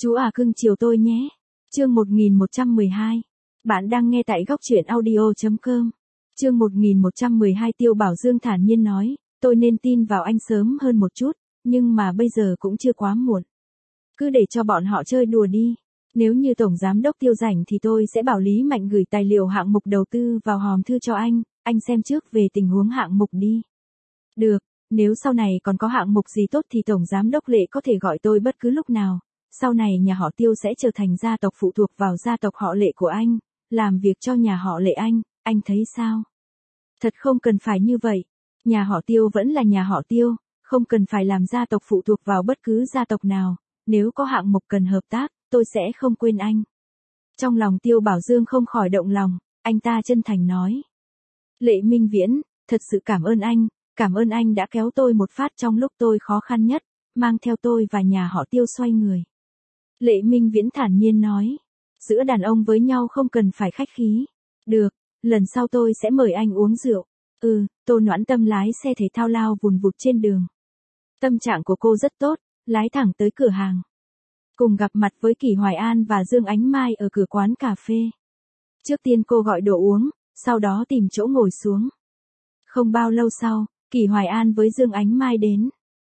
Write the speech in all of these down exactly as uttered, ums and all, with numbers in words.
Chú à cưng chiều tôi nhé. Chương một nghìn một trăm mười hai. Bạn đang nghe tại góc truyện audio chấm com. Chương một nghìn một trăm mười hai. Tiêu Bảo Dương thản nhiên nói, tôi nên tin vào anh sớm hơn một chút, nhưng mà bây giờ cũng chưa quá muộn. Cứ để cho bọn họ chơi đùa đi. Nếu như Tổng Giám đốc Tiêu rảnh thì tôi sẽ bảo Lý Mạnh gửi tài liệu hạng mục đầu tư vào hòm thư cho anh, anh xem trước về tình huống hạng mục đi. Được, nếu sau này còn có hạng mục gì tốt thì Tổng Giám đốc Lệ có thể gọi tôi bất cứ lúc nào. Sau này nhà họ Tiêu sẽ trở thành gia tộc phụ thuộc vào gia tộc họ Lệ của anh, làm việc cho nhà họ Lệ anh, anh thấy sao? Thật không cần phải như vậy. Nhà họ Tiêu vẫn là nhà họ Tiêu, không cần phải làm gia tộc phụ thuộc vào bất cứ gia tộc nào. Nếu có hạng mục cần hợp tác, tôi sẽ không quên anh. Trong lòng Tiêu Bảo Dương không khỏi động lòng, anh ta chân thành nói. Lệ Minh Viễn, thật sự cảm ơn anh, cảm ơn anh đã kéo tôi một phát trong lúc tôi khó khăn nhất, mang theo tôi và nhà họ Tiêu xoay người. Lệ Minh Viễn thản nhiên nói, giữa đàn ông với nhau không cần phải khách khí. Được, lần sau tôi sẽ mời anh uống rượu. Ừ, Tô Noãn Tâm lái xe thể thao lao vùn vụt trên đường. Tâm trạng của cô rất tốt, lái thẳng tới cửa hàng. Cùng gặp mặt với Kỷ Hoài An và Dương Ánh Mai ở cửa quán cà phê. Trước tiên cô gọi đồ uống, sau đó tìm chỗ ngồi xuống. Không bao lâu sau, Kỷ Hoài An với Dương Ánh Mai đến.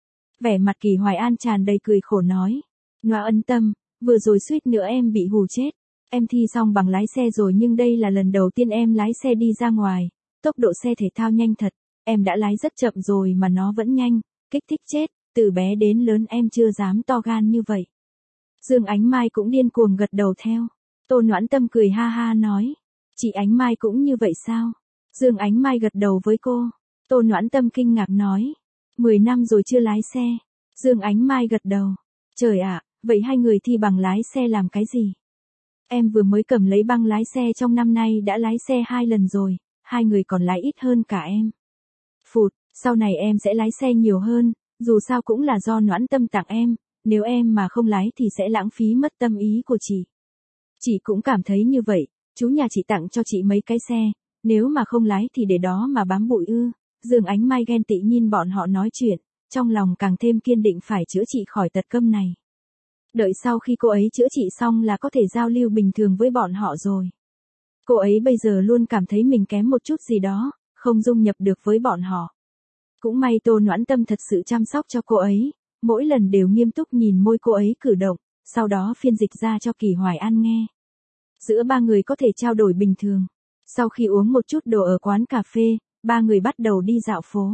Vẻ mặt Kỷ Hoài An tràn đầy cười khổ nói. Noãn Tâm, vừa rồi suýt nữa em bị hù chết. Em thi xong bằng lái xe rồi nhưng đây là lần đầu tiên em lái xe đi ra ngoài. Tốc độ xe thể thao nhanh thật, em đã lái rất chậm rồi mà nó vẫn nhanh, kích thích chết, từ bé đến lớn em chưa dám to gan như vậy. Dương Ánh Mai cũng điên cuồng gật đầu theo. Tô Noãn Tâm cười ha ha nói. Chị Ánh Mai cũng như vậy sao? Dương Ánh Mai gật đầu với cô. Tô Noãn Tâm kinh ngạc nói. Mười năm rồi chưa lái xe. Dương Ánh Mai gật đầu. Trời ạ, vậy hai người thi bằng lái xe làm cái gì? Em vừa mới cầm lấy băng lái xe trong năm nay đã lái xe hai lần rồi, hai người còn lái ít hơn cả em. Phụt, sau này em sẽ lái xe nhiều hơn, dù sao cũng là do Noãn Tâm tặng em. Nếu em mà không lái thì sẽ lãng phí mất tâm ý của chị. Chị cũng cảm thấy như vậy, chú nhà chị tặng cho chị mấy cái xe, nếu mà không lái thì để đó mà bám bụi ư. Dương Ánh Mai ghen tị nhìn bọn họ nói chuyện, trong lòng càng thêm kiên định phải chữa trị khỏi tật câm này. Đợi sau khi cô ấy chữa trị xong là có thể giao lưu bình thường với bọn họ rồi. Cô ấy bây giờ luôn cảm thấy mình kém một chút gì đó, không dung nhập được với bọn họ. Cũng may Tô Noãn Tâm thật sự chăm sóc cho cô ấy. Mỗi lần đều nghiêm túc nhìn môi cô ấy cử động, sau đó phiên dịch ra cho Kỷ Hoài An nghe. Giữa ba người có thể trao đổi bình thường. Sau khi uống một chút đồ ở quán cà phê, ba người bắt đầu đi dạo phố.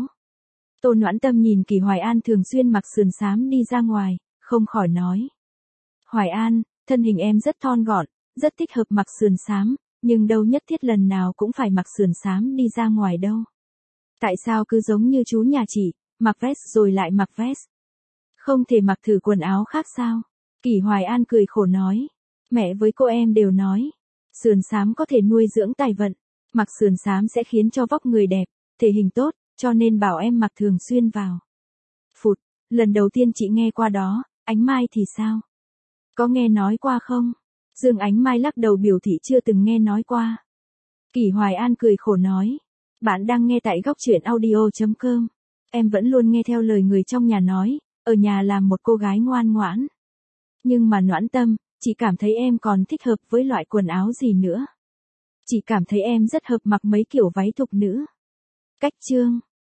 Tô Noãn Tâm nhìn Kỷ Hoài An thường xuyên mặc sườn xám đi ra ngoài, không khỏi nói. Hoài An, thân hình em rất thon gọn, rất thích hợp mặc sườn xám, nhưng đâu nhất thiết lần nào cũng phải mặc sườn xám đi ra ngoài đâu. Tại sao cứ giống như chú nhà chị, mặc vest rồi lại mặc vest? Không thể mặc thử quần áo khác sao? Kỷ Hoài An cười khổ nói. Mẹ với cô em đều nói. Sườn xám có thể nuôi dưỡng tài vận. Mặc sườn xám sẽ khiến cho vóc người đẹp, thể hình tốt, cho nên bảo em mặc thường xuyên vào. Phụt, lần đầu tiên chị nghe qua đó, Ánh Mai thì sao? Có nghe nói qua không? Dương Ánh Mai lắc đầu biểu thị chưa từng nghe nói qua. Kỷ Hoài An cười khổ nói. Bạn đang nghe tại góc truyện audio chấm com. Em vẫn luôn nghe theo lời người trong nhà nói. Ở nhà làm một cô gái ngoan ngoãn. Nhưng mà Noãn Tâm, chị cảm thấy em còn thích hợp với loại quần áo gì nữa. Chị cảm thấy em rất hợp mặc mấy kiểu váy thục nữ. Cách chương.